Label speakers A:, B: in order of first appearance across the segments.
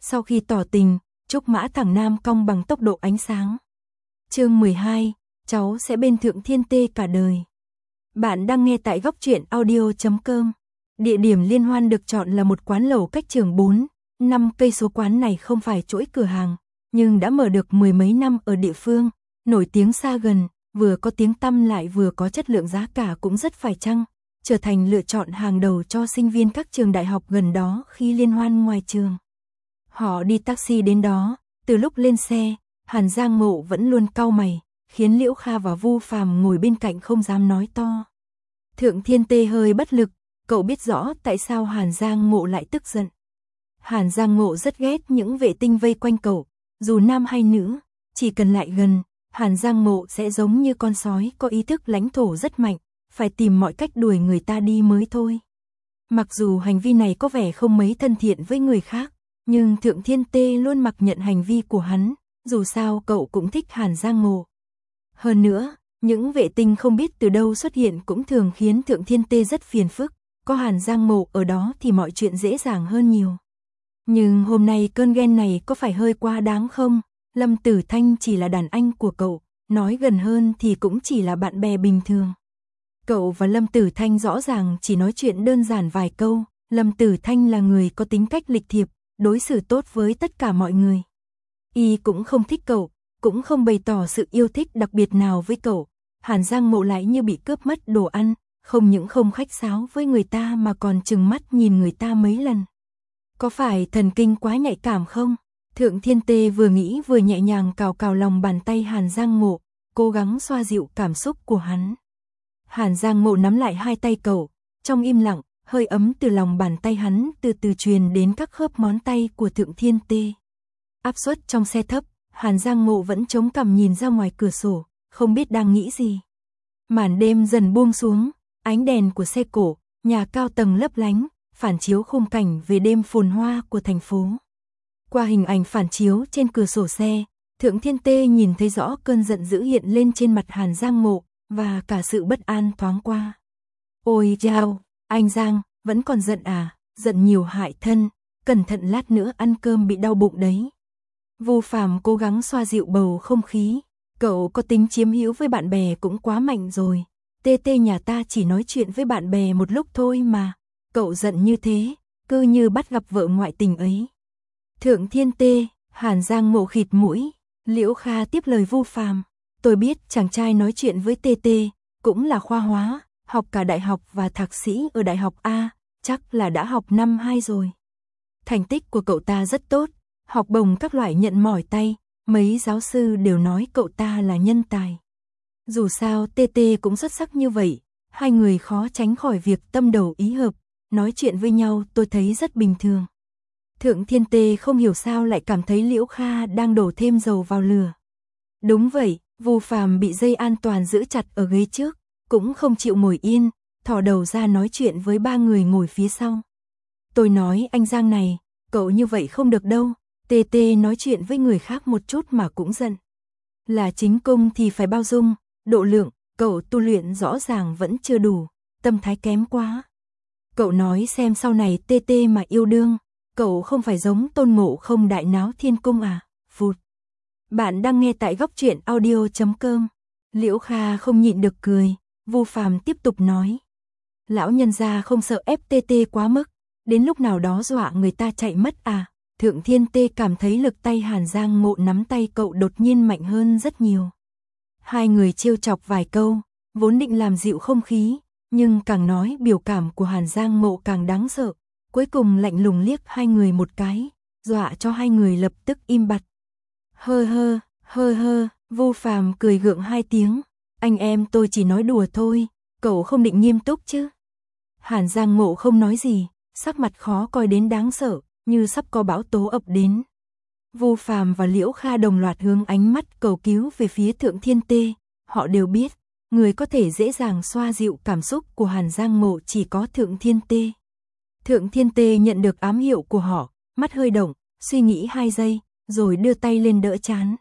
A: Sau khi tỏ tình, Trúc Mã thẳng nam cong bằng tốc độ ánh sáng. Chương 12, cháu sẽ bên Thượng Thiên Tê cả đời. Bạn đang nghe tại góc truyện audio.com. Địa điểm liên hoan được chọn là một quán lẩu cách trường 4-5 cây số. Quán này không phải chuỗi cửa hàng, nhưng đã mở được mười mấy năm ở địa phương, nổi tiếng xa gần, vừa có tiếng tăm lại vừa có chất lượng, giá cả cũng rất phải chăng, trở thành lựa chọn hàng đầu cho sinh viên các trường đại học gần đó khi liên hoan ngoài trường. Họ đi taxi đến đó, từ lúc lên xe, Hàn Giang Mộ vẫn luôn cau mày, khiến Liễu Kha và Vu Phàm ngồi bên cạnh không dám nói to. Thượng Thiên Tê hơi bất lực, cậu biết rõ tại sao Hàn Giang Mộ lại tức giận. Hàn Giang Mộ rất ghét những vệ tinh vây quanh cậu, dù nam hay nữ, chỉ cần lại gần, Hàn Giang Mộ sẽ giống như con sói có ý thức lãnh thổ rất mạnh, phải tìm mọi cách đuổi người ta đi mới thôi. Mặc dù hành vi này có vẻ không mấy thân thiện với người khác, nhưng Thượng Thiên Tê luôn mặc nhận hành vi của hắn, dù sao cậu cũng thích Hàn Giang Mộ. Hơn nữa, những vệ tinh không biết từ đâu xuất hiện cũng thường khiến Thượng Thiên Tê rất phiền phức, có Hàn Giang Mộ ở đó thì mọi chuyện dễ dàng hơn nhiều. Nhưng hôm nay cơn ghen này có phải hơi quá đáng không? Lâm Tử Thanh chỉ là đàn anh của cậu, nói gần hơn thì cũng chỉ là bạn bè bình thường. Cậu và Lâm Tử Thanh rõ ràng chỉ nói chuyện đơn giản vài câu, Lâm Tử Thanh là người có tính cách lịch thiệp, đối xử tốt với tất cả mọi người. Y cũng không thích cậu, cũng không bày tỏ sự yêu thích đặc biệt nào với cậu. Hàn Giang Mộ lại như bị cướp mất đồ ăn, không những không khách sáo với người ta mà còn trừng mắt nhìn người ta mấy lần. Có phải thần kinh quá nhạy cảm không? Thượng Thiên Tê vừa nghĩ vừa nhẹ nhàng cào cào lòng bàn tay Hàn Giang Mộ, cố gắng xoa dịu cảm xúc của hắn. Hàn Giang Mộ nắm lại hai tay cậu, trong im lặng, hơi ấm từ lòng bàn tay hắn từ từ truyền đến các khớp ngón tay của Thượng Thiên Tê. Áp suất trong xe thấp, Hàn Giang Mộ vẫn chống cằm nhìn ra ngoài cửa sổ, không biết đang nghĩ gì. Màn đêm dần buông xuống, ánh đèn của xe cổ, nhà cao tầng lấp lánh, phản chiếu khung cảnh về đêm phồn hoa của thành phố. Qua hình ảnh phản chiếu trên cửa sổ xe, Thượng Thiên Tê nhìn thấy rõ cơn giận dữ hiện lên trên mặt Hàn Giang Mộ, và cả sự bất an thoáng qua. Ôi chao, anh Giang, vẫn còn giận à, giận nhiều hại thân, cẩn thận lát nữa ăn cơm bị đau bụng đấy. Vu Phàm cố gắng xoa dịu bầu không khí, cậu có tính chiếm hữu với bạn bè cũng quá mạnh rồi. Tê Tê nhà ta chỉ nói chuyện với bạn bè một lúc thôi mà, cậu giận như thế, cứ như bắt gặp vợ ngoại tình ấy. Thượng Thiên Tê, Hàn Giang Mộ khịt mũi, Liễu Kha tiếp lời Vu Phàm, tôi biết chàng trai nói chuyện với Tê Tê, cũng là khoa hóa, học cả đại học và thạc sĩ ở đại học A, chắc là đã học năm 2 rồi. Thành tích của cậu ta rất tốt, học bổng các loại nhận mỏi tay, mấy giáo sư đều nói cậu ta là nhân tài. Dù sao Tê Tê cũng xuất sắc như vậy, hai người khó tránh khỏi việc tâm đầu ý hợp, nói chuyện với nhau tôi thấy rất bình thường. Thượng Thiên Tê không hiểu sao lại cảm thấy Liễu Kha đang đổ thêm dầu vào lửa. Đúng vậy, Vu Phàm bị dây an toàn giữ chặt ở ghế trước, cũng không chịu ngồi yên, thò đầu ra nói chuyện với ba người ngồi phía sau. Tôi nói anh Giang này, cậu như vậy không được đâu, Tê Tê nói chuyện với người khác một chút mà cũng giận. Là chính cung thì phải bao dung, độ lượng, cậu tu luyện rõ ràng vẫn chưa đủ, tâm thái kém quá. Cậu nói xem sau này Tê Tê mà yêu đương, cậu không phải giống Tôn Ngộ Không đại náo thiên cung à, phụt. Bạn đang nghe tại góc truyện audio.com. Liễu Kha không nhịn được cười, Vu Phàm tiếp tục nói. Lão nhân gia không sợ ép Tê Tê quá mức, đến lúc nào đó dọa người ta chạy mất à. Thượng Thiên Tê cảm thấy lực tay Hàn Giang Mộ nắm tay cậu đột nhiên mạnh hơn rất nhiều. Hai người trêu chọc vài câu, vốn định làm dịu không khí, nhưng càng nói biểu cảm của Hàn Giang Mộ càng đáng sợ, cuối cùng lạnh lùng liếc hai người một cái, dọa cho hai người lập tức im bặt. Hơ hơ, Vu Phàm cười gượng hai tiếng, anh em tôi chỉ nói đùa thôi, cậu không định nghiêm túc chứ. Hàn Giang Mộ không nói gì, sắc mặt khó coi đến đáng sợ, như sắp có bão tố ập đến. Vu Phàm và Liễu Kha đồng loạt hướng ánh mắt cầu cứu về phía Thượng Thiên Tê, họ đều biết, người có thể dễ dàng xoa dịu cảm xúc của Hàn Giang Mộ chỉ có Thượng Thiên Tê. Thượng Thiên Tê nhận được ám hiệu của họ, mắt hơi động, suy nghĩ 2 giây, rồi đưa tay lên đỡ trán.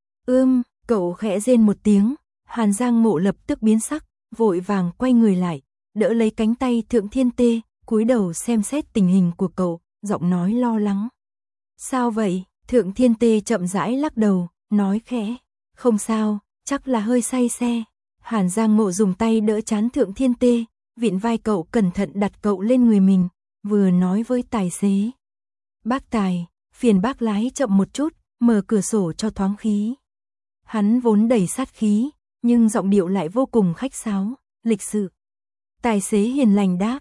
A: Cậu khẽ rên một tiếng, Hàn Giang Mộ lập tức biến sắc, vội vàng quay người lại, đỡ lấy cánh tay Thượng Thiên Tê, cúi đầu xem xét tình hình của cậu, giọng nói lo lắng. Sao vậy? Thượng Thiên Tê chậm rãi lắc đầu, nói khẽ. Không sao, chắc là hơi say xe. Hàn Giang Ngộ dùng tay đỡ trán Thượng Thiên Tê, vịn vai cậu cẩn thận đặt cậu lên người mình, vừa nói với tài xế. Bác Tài, phiền bác lái chậm một chút, mở cửa sổ cho thoáng khí. Hắn vốn đầy sát khí, nhưng giọng điệu lại vô cùng khách sáo, lịch sự. Tài xế hiền lành đáp,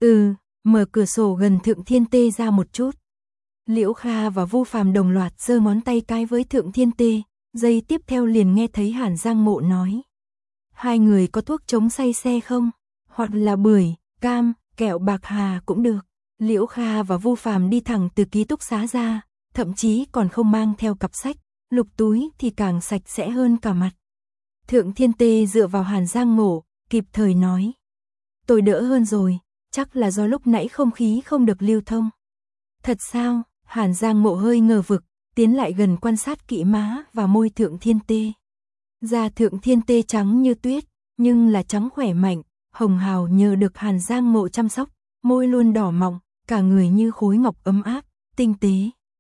A: mở cửa sổ gần Thượng Thiên Tê ra một chút. Liễu Kha và Vu Phàm đồng loạt giơ ngón tay cái với Thượng Thiên Tê, giây tiếp theo liền nghe thấy Hàn Giang Ngộ nói. Hai người có thuốc chống say xe không? Hoặc là bưởi, cam, kẹo bạc hà cũng được. Liễu Kha và Vu Phàm đi thẳng từ ký túc xá ra, thậm chí còn không mang theo cặp sách, lục túi thì càng sạch sẽ hơn cả mặt. Thượng Thiên Tê dựa vào Hàn Giang Ngộ, kịp thời nói. Tôi đỡ hơn rồi, chắc là do lúc nãy không khí không được lưu thông. Thật sao? Hàn Giang Ngộ hơi ngờ vực, tiến lại gần quan sát kỹ má và môi Thượng Thiên Tê. Da Thượng Thiên Tê trắng như tuyết, nhưng là trắng khỏe mạnh, hồng hào nhờ được Hàn Giang Ngộ chăm sóc, môi luôn đỏ mọng, cả người như khối ngọc ấm áp, tinh tế.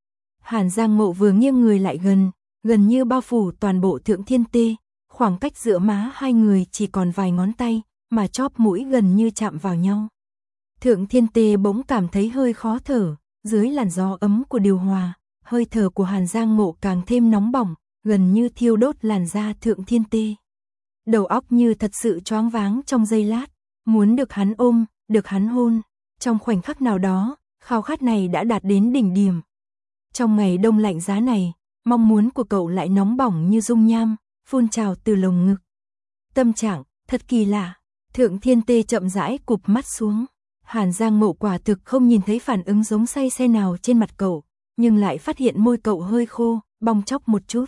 A: Hàn Giang Ngộ vừa nghiêng người lại gần như bao phủ toàn bộ Thượng Thiên Tê, khoảng cách giữa má hai người chỉ còn vài ngón tay, mà chóp mũi gần như chạm vào nhau. Thượng Thiên Tê bỗng cảm thấy hơi khó thở, dưới làn gió ấm của điều hòa, hơi thở của Hàn Giang Ngộ càng thêm nóng bỏng, gần như thiêu đốt làn da Thượng Thiên Tê. Đầu óc như thật sự choáng váng trong giây lát, muốn được hắn ôm, được hắn hôn. Trong khoảnh khắc nào đó, khao khát này đã đạt đến đỉnh điểm. Trong ngày đông lạnh giá này, mong muốn của cậu lại nóng bỏng như dung nham, phun trào từ lồng ngực. Tâm trạng, thật kỳ lạ. Thượng Thiên Tê chậm rãi cụp mắt xuống. Hàn Giang Ngộ quả thực không nhìn thấy phản ứng giống say xe nào trên mặt cậu, nhưng lại phát hiện môi cậu hơi khô, bong tróc một chút.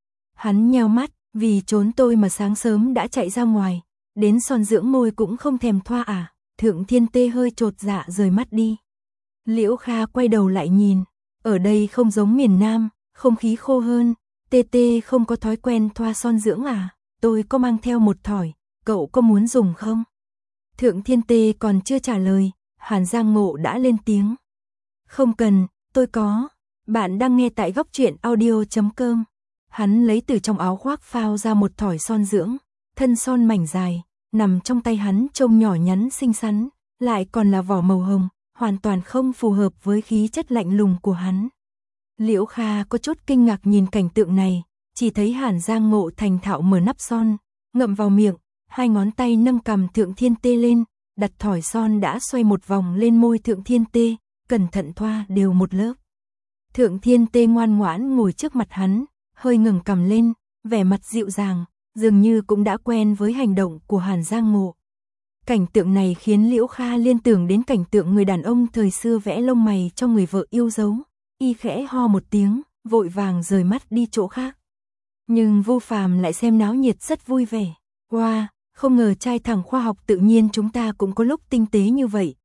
A: Hắn nheo mắt, vì trốn tôi mà sáng sớm đã chạy ra ngoài, đến son dưỡng môi cũng không thèm thoa à? Thượng Thiên Tê hơi chột dạ rời mắt đi. Liễu Kha quay đầu lại nhìn, ở đây không giống miền Nam, không khí khô hơn, Tê Tê không có thói quen thoa son dưỡng à? Tôi có mang theo một thỏi, cậu có muốn dùng không? Thượng Thiên Tê còn chưa trả lời, Hàn Giang Ngộ đã lên tiếng. Không cần, tôi có. Bạn đang nghe tại góc truyện audio.com. Hắn lấy từ trong áo khoác phao ra một thỏi son dưỡng, thân son mảnh dài, nằm trong tay hắn trông nhỏ nhắn xinh xắn, lại còn là vỏ màu hồng, hoàn toàn không phù hợp với khí chất lạnh lùng của hắn. Liễu Kha có chút kinh ngạc nhìn cảnh tượng này, chỉ thấy Hàn Giang Ngộ thành thạo mở nắp son, ngậm vào miệng, hai ngón tay nâng cằm Thượng Thiên Tê lên, đặt thỏi son đã xoay một vòng lên môi Thượng Thiên Tê, cẩn thận thoa đều một lớp. Thượng Thiên Tê ngoan ngoãn ngồi trước mặt hắn, hơi ngẩng cằm lên, vẻ mặt dịu dàng, dường như cũng đã quen với hành động của Hàn Giang Ngộ. Cảnh tượng này khiến Liễu Kha liên tưởng đến cảnh tượng người đàn ông thời xưa vẽ lông mày cho người vợ yêu dấu, y khẽ ho một tiếng, vội vàng rời mắt đi chỗ khác. Nhưng Vu Phàm lại xem náo nhiệt rất vui vẻ. Wow, không ngờ trai thẳng khoa học tự nhiên chúng ta cũng có lúc tinh tế như vậy.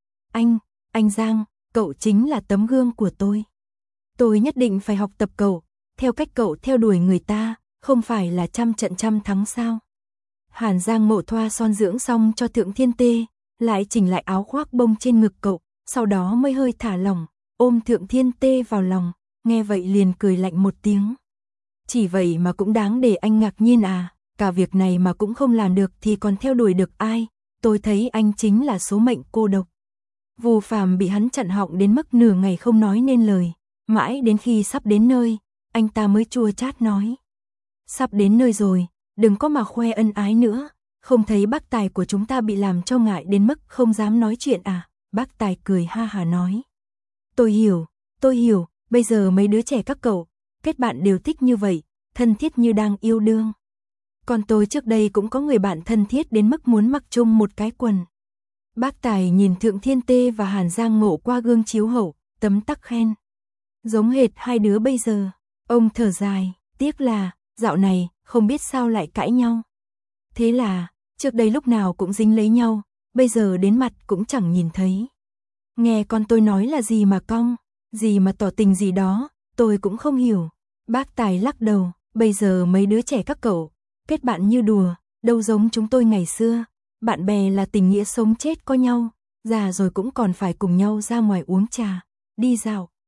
A: Anh Giang, cậu chính là tấm gương của tôi. Tôi nhất định phải học tập cậu, theo cách cậu theo đuổi người ta, không phải là trăm trận trăm thắng sao? Hàn Giang Ngộ thoa son dưỡng xong cho Thượng Thiên Tê, lại chỉnh lại áo khoác bông trên ngực cậu, sau đó mới hơi thả lỏng, ôm Thượng Thiên Tê vào lòng, nghe vậy liền cười lạnh một tiếng. Chỉ vậy mà cũng đáng để anh ngạc nhiên à, cả việc này mà cũng không làm được thì còn theo đuổi được ai, tôi thấy anh chính là số mệnh cô độc. Vu Phàm bị hắn chặn họng đến mức nửa ngày không nói nên lời, mãi đến khi sắp đến nơi, anh ta mới chua chát nói. Sắp đến nơi rồi, đừng có mà khoe ân ái nữa, không thấy bác Tài của chúng ta bị làm cho ngại đến mức không dám nói chuyện à? Bác Tài cười ha hà nói. Tôi hiểu, bây giờ mấy đứa trẻ các cậu, kết bạn đều thích như vậy, thân thiết như đang yêu đương. Còn tôi trước đây cũng có người bạn thân thiết đến mức muốn mặc chung một cái quần. Bác Tài nhìn Thượng Thiên Tê và Hàn Giang Ngộ qua gương chiếu hậu, tấm tắc khen. Giống hệt hai đứa bây giờ. Ông thở dài, tiếc là, dạo này, không biết sao lại cãi nhau. Thế là, trước đây lúc nào cũng dính lấy nhau, bây giờ đến mặt cũng chẳng nhìn thấy. Nghe con tôi nói là gì mà cong, gì mà tỏ tình gì đó, tôi cũng không hiểu. Bác Tài lắc đầu, bây giờ mấy đứa trẻ các cậu, kết bạn như đùa, đâu giống chúng tôi ngày xưa. Bạn bè là tình nghĩa sống chết có nhau, già rồi cũng còn phải cùng nhau ra ngoài uống trà, đi dạo.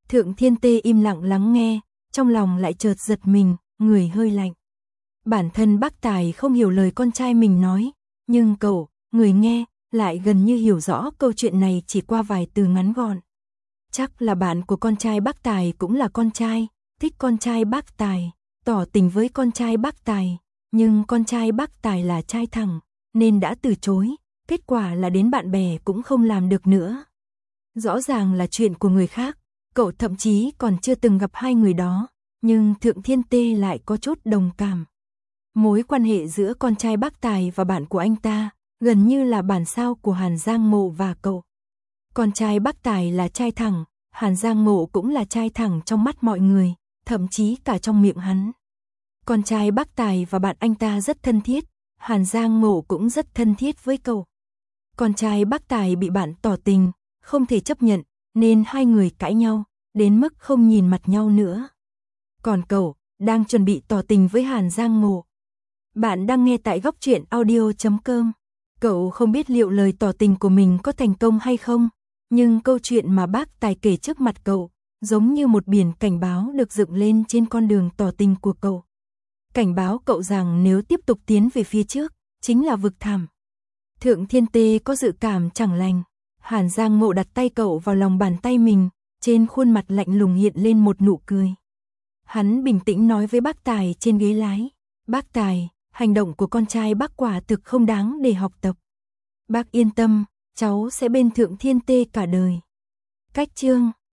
A: Thượng Thiên Tê im lặng lắng nghe, trong lòng lại chợt giật mình, người hơi lạnh. Bản thân bác Tài không hiểu lời con trai mình nói, nhưng cậu, người nghe, lại gần như hiểu rõ câu chuyện này chỉ qua vài từ ngắn gọn. Chắc là bạn của con trai bác Tài cũng là con trai, thích con trai bác Tài, tỏ tình với con trai bác Tài, nhưng con trai bác Tài là trai thẳng, nên đã từ chối, kết quả là đến bạn bè cũng không làm được nữa. Rõ ràng là chuyện của người khác, cậu thậm chí còn chưa từng gặp hai người đó, nhưng Thượng Thiên Tê lại có chút đồng cảm. Mối quan hệ giữa con trai bác Tài và bạn của anh ta, gần như là bản sao của Hàn Giang Mộ và cậu. Con trai bác Tài là trai thẳng, Hàn Giang Mộ cũng là trai thẳng trong mắt mọi người, thậm chí cả trong miệng hắn. Con trai bác Tài và bạn anh ta rất thân thiết, Hàn Giang Mộ cũng rất thân thiết với cậu. Con trai bác Tài bị bạn tỏ tình, không thể chấp nhận, nên hai người cãi nhau, đến mức không nhìn mặt nhau nữa. Còn cậu, đang chuẩn bị tỏ tình với Hàn Giang Mộ. Bạn đang nghe tại goctruyện.audio.com. Cậu không biết liệu lời tỏ tình của mình có thành công hay không, nhưng câu chuyện mà bác Tài kể trước mặt cậu, giống như một biển cảnh báo được dựng lên trên con đường tỏ tình của cậu. Cảnh báo cậu rằng nếu tiếp tục tiến về phía trước, chính là vực thẳm. Thượng Thiên Tê có dự cảm chẳng lành, Hàn Giang Mộ đặt tay cậu vào lòng bàn tay mình, trên khuôn mặt lạnh lùng hiện lên một nụ cười. Hắn bình tĩnh nói với bác Tài trên ghế lái, bác Tài, hành động của con trai bác quả thực không đáng để học tập. Bác yên tâm, cháu sẽ bên Thượng Thiên Tê cả đời. Cách chương